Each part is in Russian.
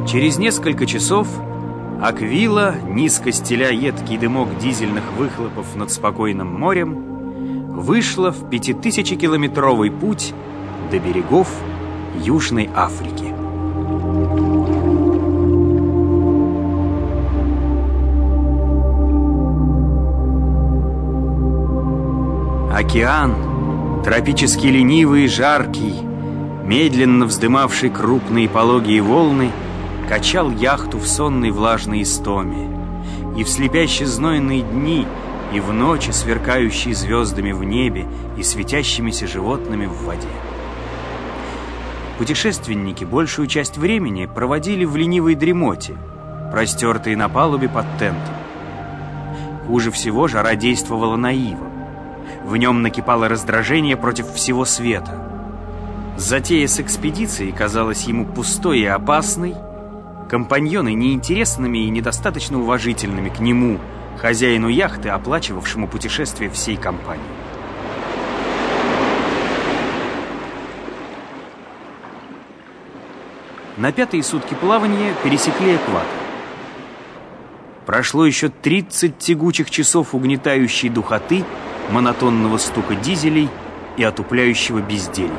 Через несколько часов Аквила, низко стеля едкий дымок дизельных выхлопов над спокойным морем, вышла в 5000-километровый путь до берегов Южной Африки. Океан, тропически ленивый и жаркий, медленно вздымавший крупные пологие волны, качал яхту в сонной влажной истоме. И в слепяще знойные дни, и в ночи, сверкающие звездами в небе и светящимися животными в воде. Путешественники большую часть времени проводили в ленивой дремоте, простертые на палубе под тентом. Хуже всего жара действовала на Ива. В нем накипало раздражение против всего света. Затея с экспедицией казалась ему пустой и опасной, компаньоны неинтересными и недостаточно уважительными к нему, хозяину яхты, оплачивавшему путешествие всей компании. На 5-е сутки плавания пересекли экватор. Прошло еще 30 тягучих часов угнетающей духоты, монотонного стука дизелей и отупляющего безделья.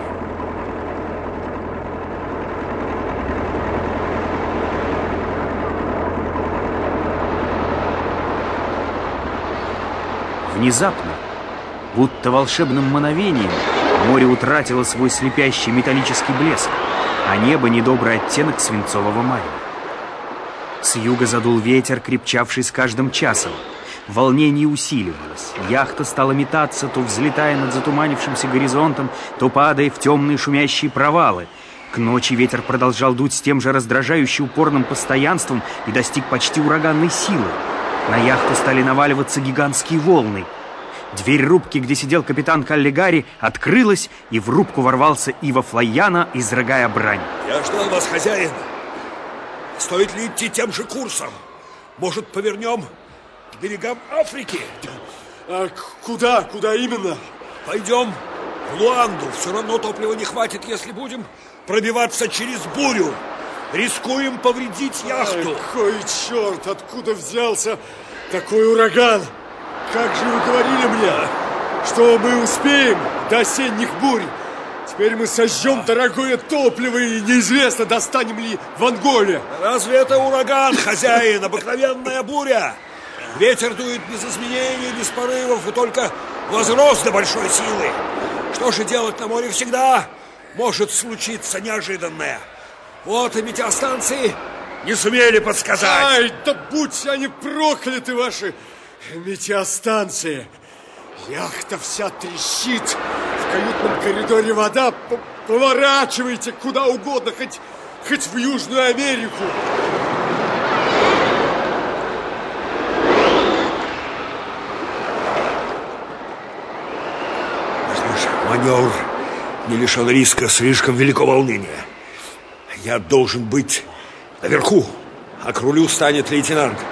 Внезапно, будто волшебным мановением, море утратило свой слепящий металлический блеск, а небо — недобрый оттенок свинцового марева. С юга задул ветер, крепчавший с каждым часом. Волнение усиливалось. Яхта стала метаться, то взлетая над затуманившимся горизонтом, то падая в темные шумящие провалы. К ночи ветер продолжал дуть с тем же раздражающе упорным постоянством и достиг почти ураганной силы. На яхту стали наваливаться гигантские волны. Дверь рубки, где сидел капитан Каллигари, открылась, и в рубку ворвался Ива Флайяна, изрыгая брань. Я ждал вас, хозяин. Стоит ли идти тем же курсом? Может, повернем к берегам Африки? А куда? Куда именно? Пойдем в Луанду. Все равно топлива не хватит, если будем пробиваться через бурю. Рискуем повредить яхту. Какой черт, откуда взялся такой ураган? Как же вы говорили мне, что мы успеем до осенних бурь? Теперь мы сожжем дорогое топливо, и неизвестно, достанем ли в Анголе. Разве это ураган, хозяин? Обыкновенная буря. Ветер дует без изменений, без порывов, и только возрос до большой силы. Что же делать на море всегда? Может случиться неожиданное. Вот и метеостанции не сумели подсказать. Ай, да будь они прокляты, ваши метеостанции. Яхта вся трещит. В каютном коридоре вода. Поворачивайте куда угодно, хоть в Южную Америку. Маневр не лишен риска, слишком велико волнение. Я должен быть наверху, а к рулю станет лейтенант.